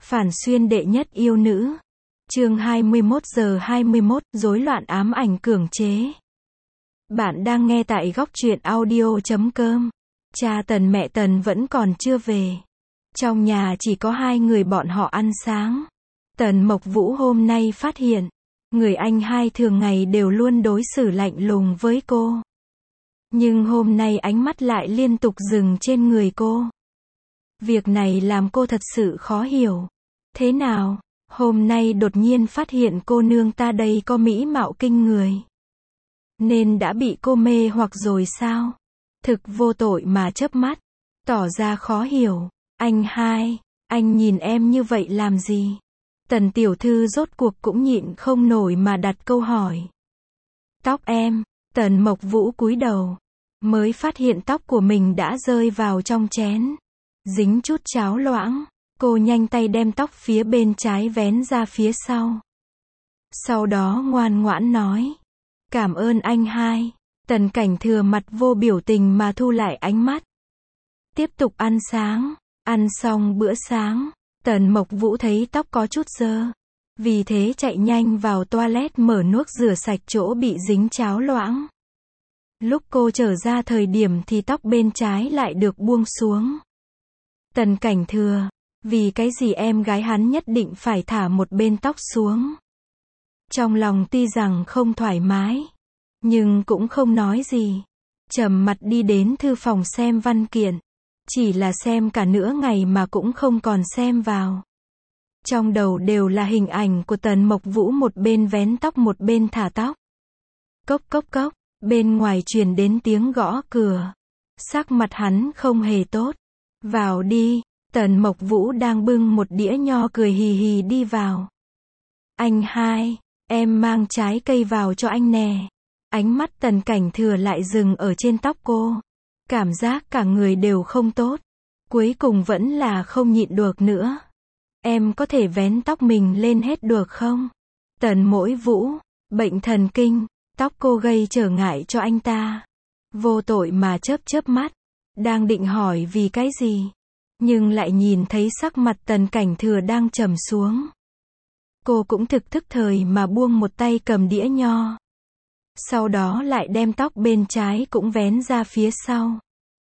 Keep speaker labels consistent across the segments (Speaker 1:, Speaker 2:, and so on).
Speaker 1: Phản xuyên đệ nhất yêu nữ. Chương 21:21, rối loạn ám ảnh cưỡng chế. Bạn đang nghe tại góc truyện audio.com. Cha Tần mẹ Tần vẫn còn chưa về. Trong nhà chỉ có hai người bọn họ ăn sáng. Tần Mộc Vũ hôm nay phát hiện, người anh hai thường ngày đều luôn đối xử lạnh lùng với cô. Nhưng hôm nay ánh mắt lại liên tục dừng trên người cô. Việc này làm cô thật sự khó hiểu. Thế nào, hôm nay đột nhiên phát hiện cô nương ta đây có mỹ mạo kinh người. Nên đã bị cô mê hoặc rồi sao? Thực vô tội mà chớp mắt, tỏ ra khó hiểu. Anh hai, anh nhìn em như vậy làm gì? Tần tiểu thư rốt cuộc cũng nhịn không nổi mà đặt câu hỏi. Tóc em. Tần Mộc Vũ cúi đầu, mới phát hiện tóc của mình đã rơi vào trong chén, dính chút cháo loãng. Cô nhanh tay đem tóc phía bên trái vén ra phía sau. Sau đó ngoan ngoãn nói, cảm ơn anh hai. Tần Cảnh Thừa mặt vô biểu tình mà thu lại ánh mắt. Tiếp tục ăn sáng. Ăn xong bữa sáng, Tần Mộc Vũ thấy tóc có chút dơ. Vì thế chạy nhanh vào toilet mở nước rửa sạch chỗ bị dính cháo loãng. Lúc cô trở ra thời điểm thì tóc bên trái lại được buông xuống. Tần Cảnh Thừa, vì cái gì em gái hắn nhất định phải thả một bên tóc xuống? Trong lòng tuy rằng không thoải mái, nhưng cũng không nói gì. Trầm mặt đi đến thư phòng xem văn kiện. Chỉ là xem cả nửa ngày mà cũng không còn xem vào. Trong đầu đều là hình ảnh của Tần Mộc Vũ một bên vén tóc một bên thả tóc. Cốc cốc cốc, bên ngoài truyền đến tiếng gõ cửa. Sắc mặt hắn không hề tốt. Vào đi. Tần Mộc Vũ đang bưng một đĩa nho cười hì hì đi vào. Anh hai, em mang trái cây vào cho anh nè. Ánh mắt Tần Cảnh Thừa lại dừng ở trên tóc cô. Cảm giác cả người đều không tốt. Cuối cùng vẫn là không nhịn được nữa. Em có thể vén tóc mình lên hết được không? Tần Mỗi Vũ, bệnh thần kinh, tóc cô gây trở ngại cho anh ta. Vô tội mà chớp mắt. Đang định hỏi vì cái gì? Nhưng lại nhìn thấy sắc mặt Tần Cảnh Thừa đang trầm xuống. Cô cũng thực thức thời mà buông một tay cầm đĩa nho. Sau đó lại đem tóc bên trái cũng vén ra phía sau.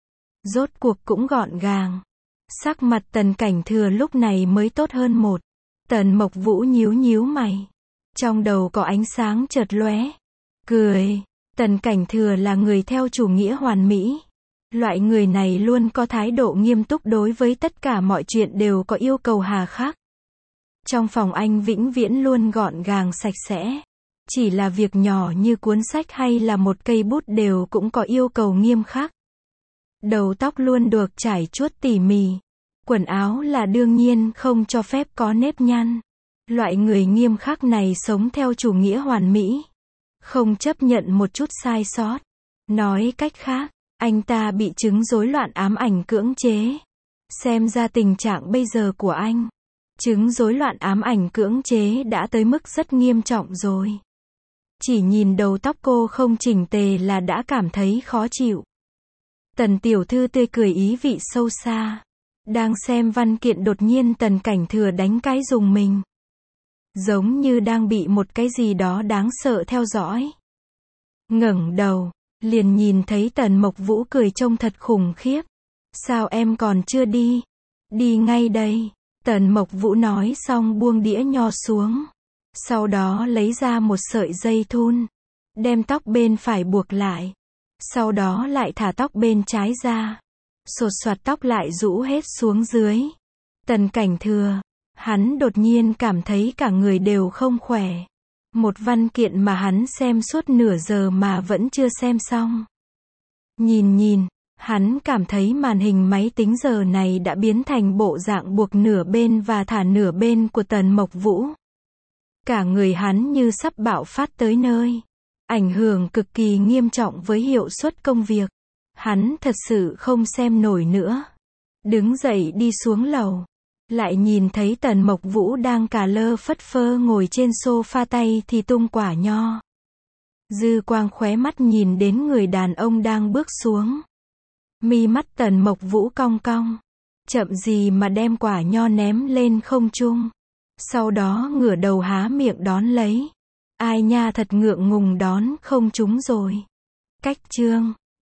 Speaker 1: Rốt cuộc cũng gọn gàng. Sắc mặt Tần Cảnh Thừa lúc này mới tốt hơn một. Tần Mộc Vũ nhíu nhíu mày. Trong đầu có ánh sáng chợt lóe. Cười. Tần Cảnh Thừa là người theo chủ nghĩa hoàn mỹ. Loại người này luôn có thái độ nghiêm túc đối với tất cả mọi chuyện đều có yêu cầu hà khắc. Trong phòng anh vĩnh viễn luôn gọn gàng sạch sẽ. Chỉ là việc nhỏ như cuốn sách hay là một cây bút đều cũng có yêu cầu nghiêm khắc. Đầu tóc luôn được trải chuốt tỉ mỉ. Quần áo là đương nhiên không cho phép có nếp nhăn. Loại người nghiêm khắc này sống theo chủ nghĩa hoàn mỹ. Không chấp nhận một chút sai sót. Nói cách khác, anh ta bị chứng rối loạn ám ảnh cưỡng chế. Xem ra tình trạng bây giờ của anh, chứng rối loạn ám ảnh cưỡng chế đã tới mức rất nghiêm trọng rồi. Chỉ nhìn đầu tóc cô không chỉnh tề là đã cảm thấy khó chịu. Tần tiểu thư tươi cười ý vị sâu xa. Đang xem văn kiện đột nhiên Tần Cảnh Thừa đánh cái rùng mình. Giống như đang bị một cái gì đó đáng sợ theo dõi. Ngẩng đầu, liền nhìn thấy Tần Mộc Vũ cười trông thật khủng khiếp. Sao em còn chưa đi? Đi ngay đây. Tần Mộc Vũ nói xong buông đĩa nho xuống. Sau đó lấy ra một sợi dây thun. Đem tóc bên phải buộc lại. Sau đó lại thả tóc bên trái ra. Xột xoạt tóc lại rũ hết xuống dưới. Tần Cảnh Thừa, hắn đột nhiên cảm thấy cả người đều không khỏe. Một văn kiện mà hắn xem suốt nửa giờ mà vẫn chưa xem xong. Nhìn, hắn cảm thấy màn hình máy tính giờ này đã biến thành bộ dạng buộc nửa bên và thả nửa bên của Tần Mộc Vũ. Cả người hắn như sắp bạo phát tới nơi. Ảnh hưởng cực kỳ nghiêm trọng với hiệu suất công việc. Hắn thật sự không xem nổi nữa. Đứng dậy đi xuống lầu. Lại nhìn thấy Tần Mộc Vũ đang cà lơ phất phơ ngồi trên sofa tay thì tung quả nho. Dư quang khóe mắt nhìn đến người đàn ông đang bước xuống. Mi mắt Tần Mộc Vũ cong cong. Chậm gì mà đem quả nho ném lên không trung. Sau đó ngửa đầu há miệng đón lấy. Ai nha thật ngượng ngùng đón không trúng rồi. Cách chương